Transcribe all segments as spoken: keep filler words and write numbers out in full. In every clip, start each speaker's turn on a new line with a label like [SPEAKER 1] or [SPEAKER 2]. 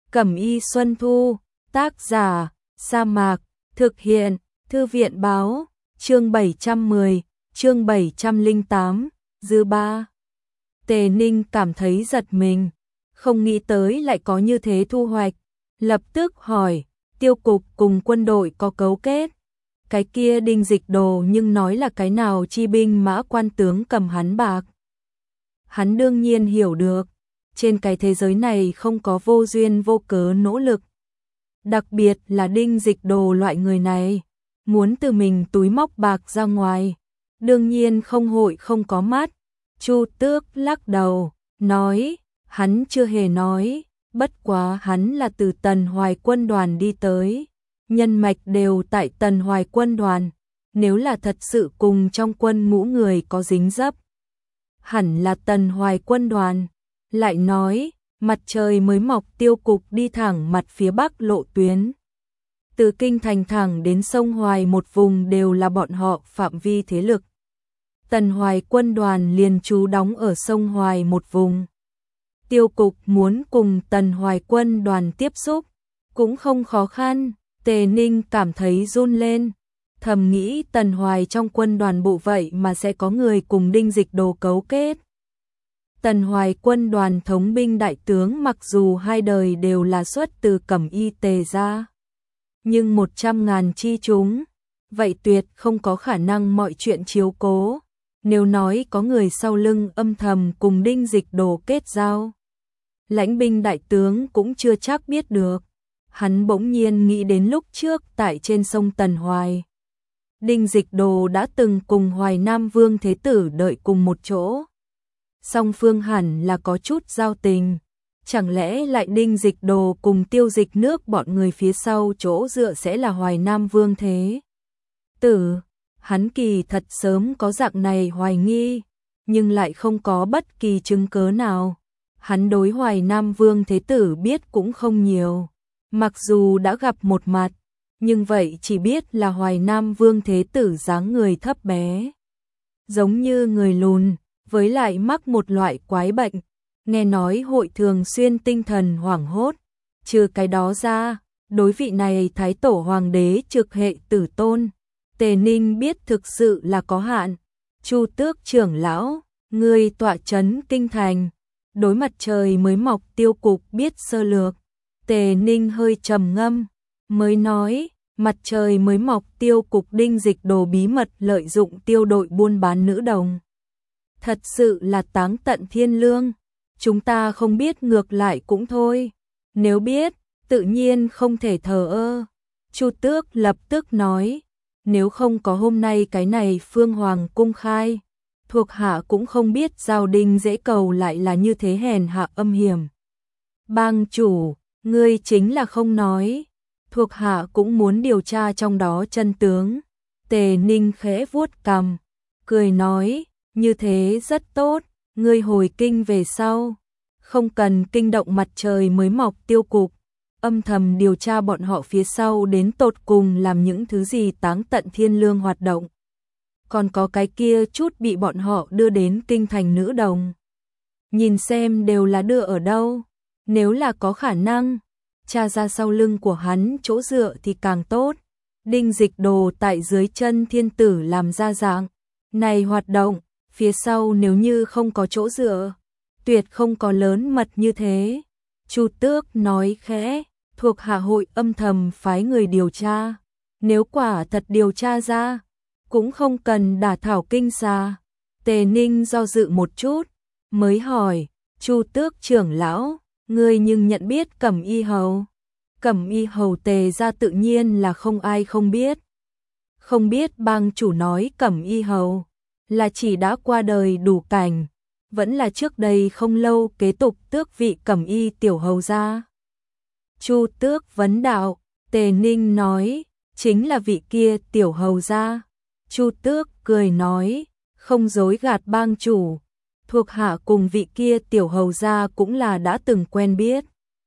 [SPEAKER 1] Cẩm y Xuân Thu, tác giả, Sa Mạc, thực hiện, Thư viện báo, chương bảy trăm mười, chương bảy trăm lẻ tám, dư ba. Tề Ninh cảm thấy giật mình, không nghĩ tới lại có như thế thu hoạch, lập tức hỏi, tiêu cục cùng quân đội có cấu kết. Cái kia Đinh Dịch Đồ nhưng nói là cái nào chi binh mã quan tướng cầm hắn bạc. Hắn đương nhiên hiểu được, trên cái thế giới này không có vô duyên vô cớ nỗ lực. Đặc biệt là Đinh Dịch Đồ loại người này, muốn từ mình túi móc bạc ra ngoài, đương nhiên không hội không có mắt. Chu Tước lắc đầu, nói, hắn chưa hề nói, bất quá hắn là từ Tần Hoài quân đoàn đi tới, nhân mạch đều tại Tần Hoài quân đoàn, nếu là thật sự cùng trong quân ngũ người có dính dấp, hẳn là Tần Hoài quân đoàn. Lại nói, mặt trời mới mọc tiêu cục đi thẳng mặt phía bắc lộ tuyến. Từ kinh thành thẳng đến sông Hoài một vùng đều là bọn họ phạm vi thế lực. Tần Hoài quân đoàn liền trú đóng ở sông Hoài một vùng. Tiêu cục muốn cùng Tần Hoài quân đoàn tiếp xúc, cũng không khó khăn. Tề Ninh cảm thấy run lên, thầm nghĩ Tần Hoài trong quân đoàn bộ vậy mà sẽ có người cùng Đinh Dịch Đồ cấu kết. Tần Hoài quân đoàn thống binh đại tướng mặc dù hai đời đều là xuất từ Cẩm y Tề gia, nhưng một trăm ngàn chi chúng, vậy tuyệt không có khả năng mọi chuyện chiếu cố. Nếu nói có người sau lưng âm thầm cùng Đinh Dịch Đồ kết giao, lãnh binh đại tướng cũng chưa chắc biết được. Hắn bỗng nhiên nghĩ đến lúc trước tại trên sông Tần Hoài, Đinh Dịch Đồ đã từng cùng Hoài Nam Vương Thế Tử đợi cùng một chỗ. Song phương hẳn là có chút giao tình, chẳng lẽ lại Đinh Dịch Đồ cùng Tiêu Dịch Nước bọn người phía sau chỗ dựa sẽ là Hoài Nam Vương Thế Tử. Hắn kỳ thật sớm có dạng này hoài nghi, nhưng lại không có bất kỳ chứng cớ nào. Hắn đối Hoài Nam Vương Thế Tử biết cũng không nhiều, mặc dù đã gặp một mặt, nhưng vậy chỉ biết là Hoài Nam Vương Thế Tử dáng người thấp bé, giống như người lùn, với lại mắc một loại quái bệnh, nghe nói hội thường xuyên tinh thần hoảng hốt. Trừ cái đó ra, đối vị này Thái Tổ Hoàng đế trực hệ tử tôn, Tề Ninh biết thực sự là có hạn. Chu Tước trưởng lão, ngươi tọa trấn kinh thành, đối mặt trời mới mọc tiêu cục biết sơ lược. Tề Ninh hơi trầm ngâm, mới nói, mặt trời mới mọc tiêu cục Đinh Dịch Đồ bí mật lợi dụng tiêu đội buôn bán nữ đồng. Thật sự là táng tận thiên lương, chúng ta không biết ngược lại cũng thôi, nếu biết, tự nhiên không thể thờ ơ. Chu Tước lập tức nói, nếu không có hôm nay cái này Phương Hoàng cung khai, thuộc hạ cũng không biết Giao Đinh Dễ Cầu lại là như thế hèn hạ âm hiểm. Bang chủ, ngươi chính là không nói, thuộc hạ cũng muốn điều tra trong đó chân tướng. Tề Ninh khẽ vuốt cằm, cười nói, như thế rất tốt, ngươi hồi kinh về sau, không cần kinh động mặt trời mới mọc tiêu cục, âm thầm điều tra bọn họ phía sau đến tột cùng làm những thứ gì táng tận thiên lương hoạt động. Còn có cái kia chút bị bọn họ đưa đến kinh thành nữ đồng, nhìn xem đều là đưa ở đâu, nếu là có khả năng tra ra sau lưng của hắn chỗ dựa thì càng tốt. Đinh Dịch Đồ tại dưới chân thiên tử làm ra dạng này hoạt động, phía sau nếu như không có chỗ dựa, tuyệt không có lớn mật như thế. Chu Tước nói khẽ, thuộc hạ hội âm thầm phái người điều tra, nếu quả thật điều tra ra, cũng không cần đả thảo kinh xa. Tề Ninh do dự một chút, mới hỏi, Chu Tước trưởng lão, ngươi nhưng nhận biết Cẩm y hầu? Cẩm y hầu Tề gia tự nhiên là không ai không biết. Không biết bang chủ nói Cẩm y hầu là chỉ đã qua đời đủ cảnh, vẫn là trước đây không lâu kế tục tước vị Cẩm y tiểu hầu gia? Chu Tước vấn đạo. Tề Ninh nói, chính là vị kia tiểu hầu gia. Chu Tước cười nói, không dối gạt bang chủ, thuộc hạ cùng vị kia tiểu hầu gia cũng là đã từng quen biết.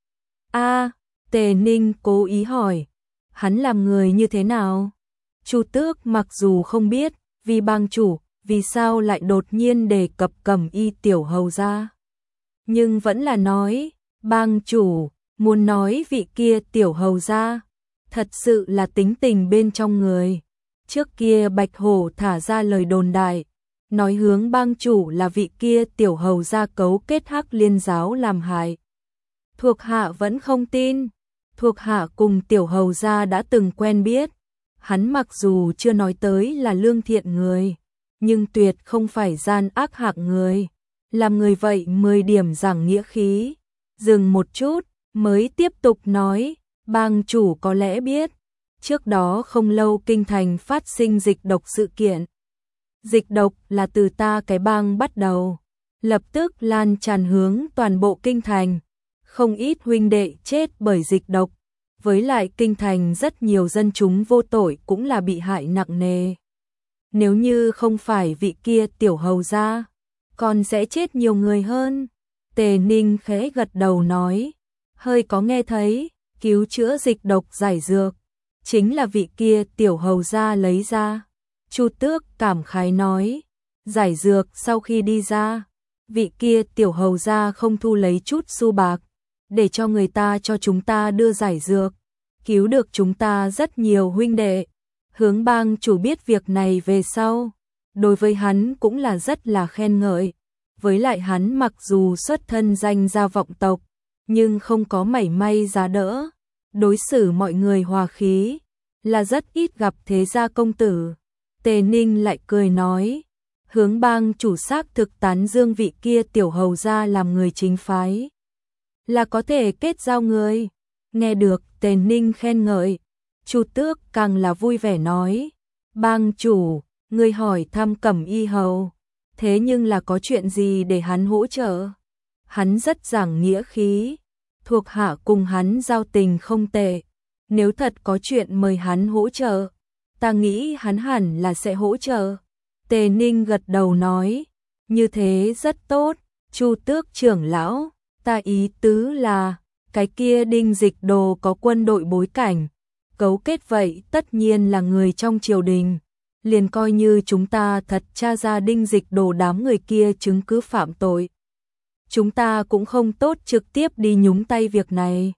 [SPEAKER 1] A, Tề Ninh cố ý hỏi, hắn làm người như thế nào? Chu Tước mặc dù không biết, vì bang chủ, vì sao lại đột nhiên đề cập Cẩm y tiểu hầu gia, nhưng vẫn là nói, bang chủ, Muốn nói vị kia tiểu hầu gia, thật sự là tính tình bên trong người. Trước kia Bạch Hổ thả ra lời đồn đại, nói Hướng Bang chủ là vị kia tiểu hầu gia cấu kết Hắc Liên giáo làm hại. Thuộc hạ vẫn không tin, thuộc hạ cùng tiểu hầu gia đã từng quen biết. Hắn mặc dù chưa nói tới là lương thiện người, nhưng tuyệt không phải gian ác hạng người. Làm người vậy mười điểm giảng nghĩa khí. Dừng một chút, mới tiếp tục nói, bang chủ có lẽ biết, trước đó không lâu kinh thành phát sinh dịch độc sự kiện. Dịch độc là từ ta cái bang bắt đầu, lập tức lan tràn hướng toàn bộ kinh thành. Không ít huynh đệ chết bởi dịch độc, với lại kinh thành rất nhiều dân chúng vô tội cũng là bị hại nặng nề. Nếu như không phải vị kia tiểu hầu gia, còn sẽ chết nhiều người hơn. Tề Ninh khẽ gật đầu nói, hơi có nghe thấy, cứu chữa dịch độc giải dược, chính là vị kia tiểu hầu gia lấy ra. Chu Tước cảm khái nói, giải dược sau khi đi ra, vị kia tiểu hầu gia không thu lấy chút xu bạc, để cho người ta cho chúng ta đưa giải dược, cứu được chúng ta rất nhiều huynh đệ. Hướng Bang chủ biết việc này về sau, đối với hắn cũng là rất là khen ngợi. Với lại hắn mặc dù xuất thân danh gia vọng tộc, nhưng không có mảy may giá đỡ, đối xử mọi người hòa khí, là rất ít gặp thế gia công tử. Tề Ninh lại cười nói, Hướng Bang chủ xác thực tán dương vị kia tiểu hầu gia làm người chính phái, là có thể kết giao người. Nghe được Tề Ninh khen ngợi, Chu Tước càng là vui vẻ nói, bang chủ, người hỏi thăm Cẩm Y hầu, thế nhưng là có chuyện gì để hắn hỗ trợ? Hắn rất giảng nghĩa khí, thuộc hạ cùng hắn giao tình không tệ, nếu thật có chuyện mời hắn hỗ trợ, ta nghĩ hắn hẳn là sẽ hỗ trợ. Tề Ninh gật đầu nói, như thế rất tốt. Chu Tước trưởng lão, ta ý tứ là, cái kia Đinh Dịch Đồ có quân đội bối cảnh, cấu kết vậy tất nhiên là người trong triều đình. Liền coi như chúng ta thật tra ra Đinh Dịch Đồ đám người kia chứng cứ phạm tội, chúng ta cũng không tốt trực tiếp đi nhúng tay việc này.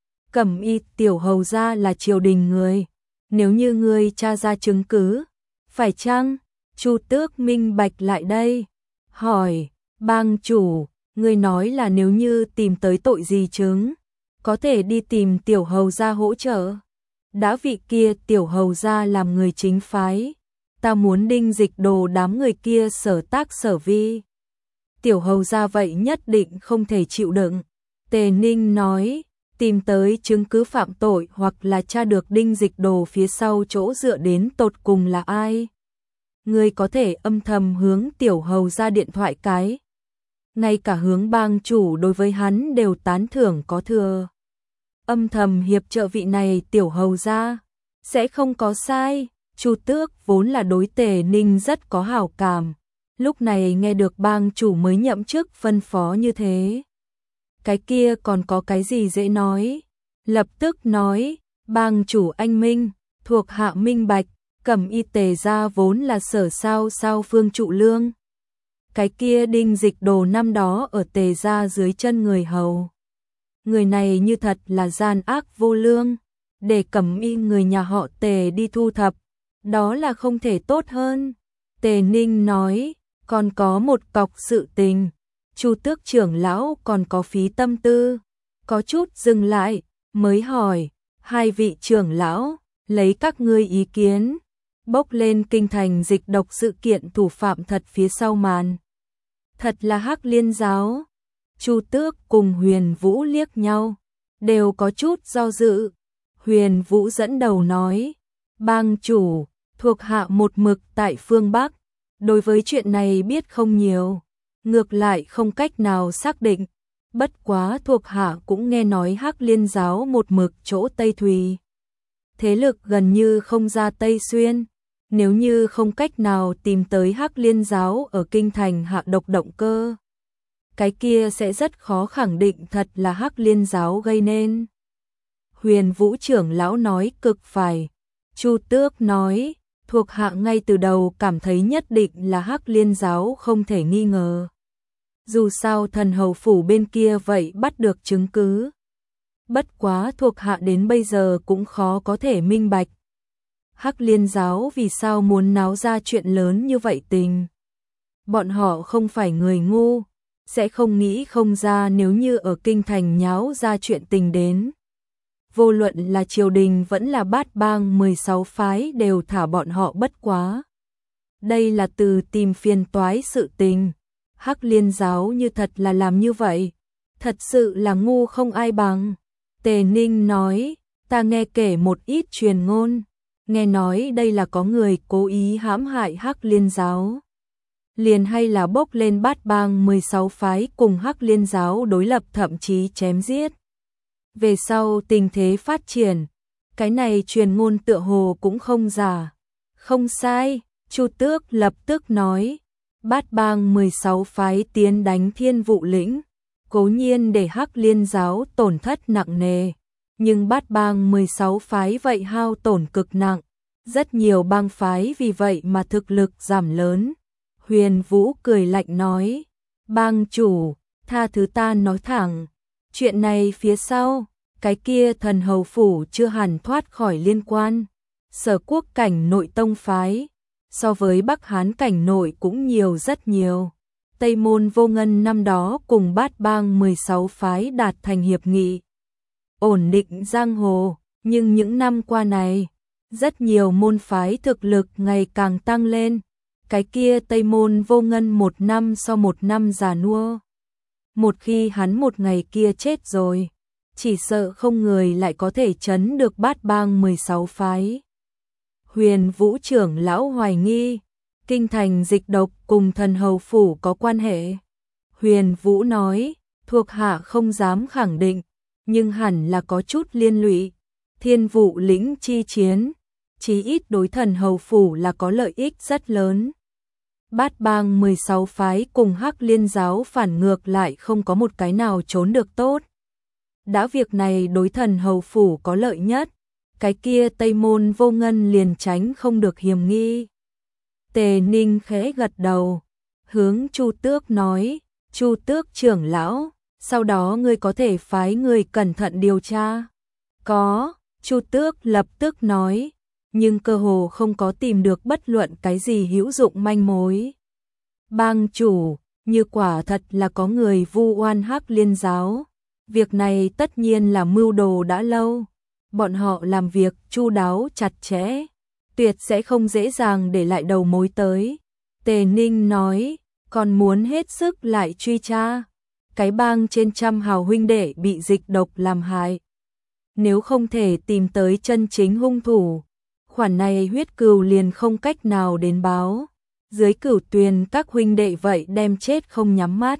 [SPEAKER 1] Cẩm Y tiểu hầu gia là triều đình người, nếu như ngươi tra ra chứng cứ, phải chăng? Chu Tước minh bạch lại đây, hỏi, bang chủ, ngươi nói là nếu như tìm tới tội gì chứng, có thể đi tìm tiểu hầu gia hỗ trợ. Đã vị kia tiểu hầu gia làm người chính phái, ta muốn Đinh Dịch Đồ đám người kia sở tác sở vi, tiểu hầu gia vậy nhất định không thể chịu đựng. Tề Ninh nói, tìm tới chứng cứ phạm tội hoặc là tra được Đinh Dịch Đồ phía sau chỗ dựa đến tột cùng là ai. Người có thể âm thầm hướng tiểu hầu gia điện thoại cái. Ngay cả Hướng Bang chủ đối với hắn đều tán thưởng có thừa. Âm thầm hiệp trợ vị này tiểu hầu gia, sẽ không có sai. Chu Tước vốn là đối Tề Ninh rất có hảo cảm, lúc này nghe được bang chủ mới nhậm chức phân phó như thế, cái kia còn có cái gì dễ nói. Lập tức nói, bang chủ anh minh, thuộc hạ minh bạch, Cẩm Y Tề gia vốn là sở sao sao phương trụ lương. Cái kia Đinh Dịch Đồ năm đó ở Tề gia dưới chân người hầu. Người này như thật là gian ác vô lương, để Cẩm Y người nhà họ Tề đi thu thập, đó là không thể tốt hơn. Tề Ninh nói, còn có một cọc sự tình, Chu Tước trưởng lão còn có phí tâm tư, có chút dừng lại, mới hỏi, hai vị trưởng lão, lấy các ngươi ý kiến, bốc lên kinh thành dịch độc sự kiện thủ phạm thật phía sau màn, thật là Hắc Liên giáo. Chu Tước cùng Huyền Vũ liếc nhau, đều có chút do dự. Huyền Vũ dẫn đầu nói, bang chủ, thuộc hạ một mực tại phương Bắc, đối với chuyện này biết không nhiều, ngược lại không cách nào xác định, bất quá thuộc hạ cũng nghe nói Hắc Liên giáo một mực chỗ Tây Thùy. Thế lực gần như không ra Tây Xuyên, nếu như không cách nào tìm tới Hắc Liên giáo ở kinh thành hạ độc động cơ, cái kia sẽ rất khó khẳng định thật là Hắc Liên giáo gây nên. Huyền Vũ trưởng lão nói cực phải. Chu Tước nói, thuộc hạ ngay từ đầu cảm thấy nhất định là Hắc Liên giáo không thể nghi ngờ. Dù sao thần hầu phủ bên kia vậy bắt được chứng cứ. bất quá thuộc hạ đến bây giờ cũng khó có thể minh bạch. Hắc Liên giáo vì sao muốn náo ra chuyện lớn như vậy tình? Bọn họ không phải người ngu, sẽ không nghĩ không ra nếu như ở kinh thành nháo ra chuyện tình đến. Vô luận là triều đình vẫn là bát bang mười sáu phái đều thả bọn họ bất quá. Đây là từ tìm phiền toái sự tình. Hắc Liên giáo như thật là làm như vậy, thật sự là ngu không ai bằng. Tề Ninh nói, ta nghe kể một ít truyền ngôn, nghe nói đây là có người cố ý hãm hại Hắc Liên giáo. Liền hay là bốc lên bát bang mười sáu phái cùng Hắc Liên giáo đối lập thậm chí chém giết. Về sau tình thế phát triển, cái này truyền ngôn tựa hồ cũng không giả. Không sai, Chu Tước lập tức nói, bát bang mười sáu phái tiến đánh Thiên Vụ lĩnh, cố nhiên để Hắc Liên giáo tổn thất nặng nề, nhưng bát bang mười sáu phái vậy hao tổn cực nặng, rất nhiều bang phái vì vậy mà thực lực giảm lớn. Huyền Vũ cười lạnh nói, bang chủ, tha thứ ta nói thẳng, chuyện này phía sau, cái kia Thần Hầu phủ chưa hẳn thoát khỏi liên quan. Sở Quốc cảnh nội tông phái, so với Bắc Hán cảnh nội cũng nhiều rất nhiều. Tây Môn Vô Ngân năm đó cùng bát bang mười sáu phái đạt thành hiệp nghị, ổn định giang hồ, nhưng những năm qua này, rất nhiều môn phái thực lực ngày càng tăng lên. Cái kia Tây Môn Vô Ngân một năm so một năm già nua. Một khi hắn một ngày kia chết rồi, chỉ sợ không người lại có thể trấn được bát bang mười sáu phái. Huyền Vũ trưởng lão hoài nghi, kinh thành dịch độc cùng Thần Hầu phủ có quan hệ. Huyền Vũ nói, thuộc hạ không dám khẳng định, nhưng hẳn là có chút liên lụy. Thiên Vụ lĩnh chi chiến, chí ít đối Thần Hầu phủ là có lợi ích rất lớn. Bát bang mười sáu phái cùng Hắc Liên giáo phản ngược lại không có một cái nào trốn được tốt. Đã việc này đối Thần Hầu phủ có lợi nhất, cái kia Tây Môn Vô Ngân liền tránh không được hiềm nghi. Tề Ninh khẽ gật đầu, hướng Chu Tước nói, Chu Tước trưởng lão, sau đó ngươi có thể phái người cẩn thận điều tra. Có, Chu Tước lập tức nói, nhưng cơ hồ không có tìm được bất luận cái gì hữu dụng manh mối. Bang chủ, như quả thật là có người vu oan Hắc Liên giáo, việc này tất nhiên là mưu đồ đã lâu. Bọn họ làm việc chu đáo chặt chẽ, tuyệt sẽ không dễ dàng để lại đầu mối tới. Tề Ninh nói, còn muốn hết sức lại truy tra. Cái bang trên trăm hào huynh đệ bị dịch độc làm hại. Nếu không thể tìm tới chân chính hung thủ, khoản này huyết cừu liền không cách nào đến báo. Dưới Cửu Tuyền các huynh đệ vậy đem chết không nhắm mắt.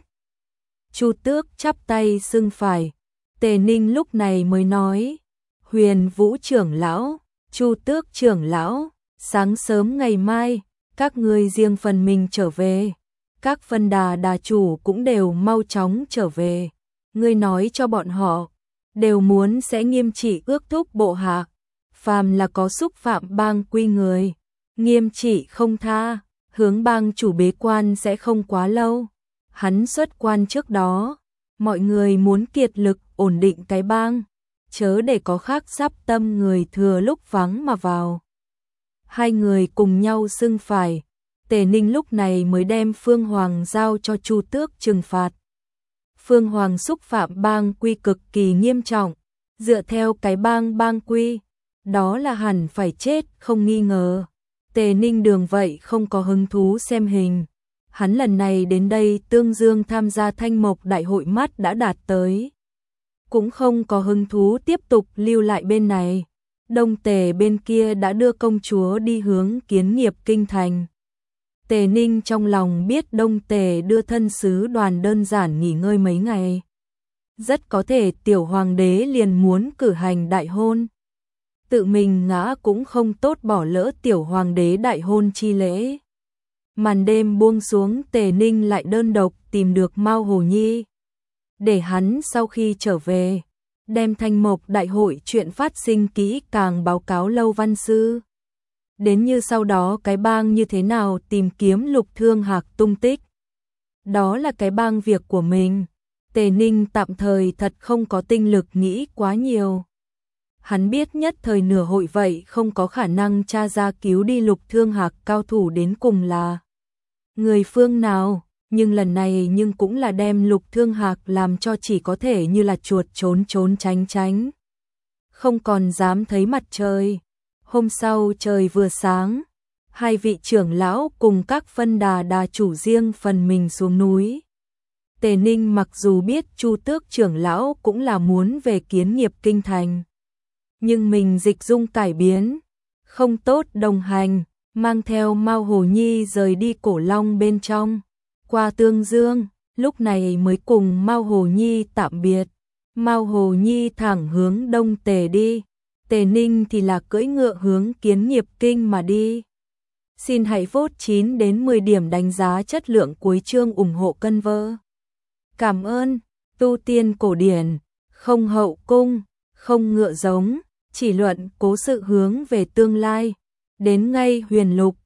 [SPEAKER 1] Chu Tước chắp tay xưng phải. Tề Ninh lúc này mới nói, Huyền Vũ trưởng lão, Chu Tước trưởng lão, sáng sớm ngày mai, các ngươi riêng phần mình trở về. Các phân đà đà chủ cũng đều mau chóng trở về. Ngươi nói cho bọn họ, đều muốn sẽ nghiêm trị ước thúc bộ hạ. Phàm là có xúc phạm bang quy người, nghiêm trị không tha. Hướng bang chủ bế quan sẽ không quá lâu. Hắn xuất quan trước đó, mọi người muốn kiệt lực ổn định cái bang, chớ để có khác sắp tâm người thừa lúc vắng mà vào. Hai người cùng nhau xưng phải. Tề Ninh lúc này mới đem Phương Hoàng giao cho Chu Tước trừng phạt. Phương Hoàng xúc phạm bang quy cực kỳ nghiêm trọng, dựa theo cái bang bang quy, đó là hẳn phải chết không nghi ngờ. Tề Ninh Đường vậy không có hứng thú xem hình. Hắn lần này đến đây Tương Dương tham gia Thanh Mộc đại hội mắt đã đạt tới, cũng không có hứng thú tiếp tục lưu lại bên này. Đông Tề bên kia đã đưa công chúa đi hướng kiến nghiệp kinh thành. Tề Ninh trong lòng biết Đông Tề đưa thân sứ đoàn đơn giản nghỉ ngơi mấy ngày. Rất có thể tiểu hoàng đế liền muốn cử hành đại hôn. Tự mình ngã cũng không tốt bỏ lỡ tiểu hoàng đế đại hôn chi lễ. Màn đêm buông xuống, Tề Ninh lại đơn độc tìm được Mao Hồ Nhi. Để hắn sau khi trở về, đem Thanh Mộc đại hội chuyện phát sinh kỹ càng báo cáo Lâu Văn Sư. Đến như sau đó cái bang như thế nào tìm kiếm Lục Thương Hạc tung tích. Đó là cái bang việc của mình. Tề Ninh tạm thời thật không có tinh lực nghĩ quá nhiều. Hắn biết nhất thời nửa hội vậy không có khả năng tra ra cứu đi Lục Thương Hạc cao thủ đến cùng là người phương nào, nhưng lần này nhưng cũng là đem Lục Thương Hạc làm cho chỉ có thể như là chuột trốn trốn tránh tránh. Không còn dám thấy mặt trời. Hôm sau trời vừa sáng, hai vị trưởng lão cùng các phân đà đà chủ riêng phần mình xuống núi. Tề Ninh mặc dù biết Chu Tước trưởng lão cũng là muốn về kiến nghiệp kinh thành, nhưng mình dịch dung cải biến, không tốt đồng hành, mang theo Mao Hồ Nhi rời đi Cổ Long bên trong, qua Tương Dương, lúc này mới cùng Mao Hồ Nhi tạm biệt. Mao Hồ Nhi thẳng hướng đông Tề đi, Tề Ninh thì là cưỡi ngựa hướng kiến nghiệp kinh mà đi. Xin hãy vote chín đến mười điểm đánh giá chất lượng cuối chương ủng hộ cân vơ. Cảm ơn. Tu tiên cổ điển, không hậu cung, không ngựa giống, chỉ luận cố sự hướng về tương lai. Đến ngay huyền lục,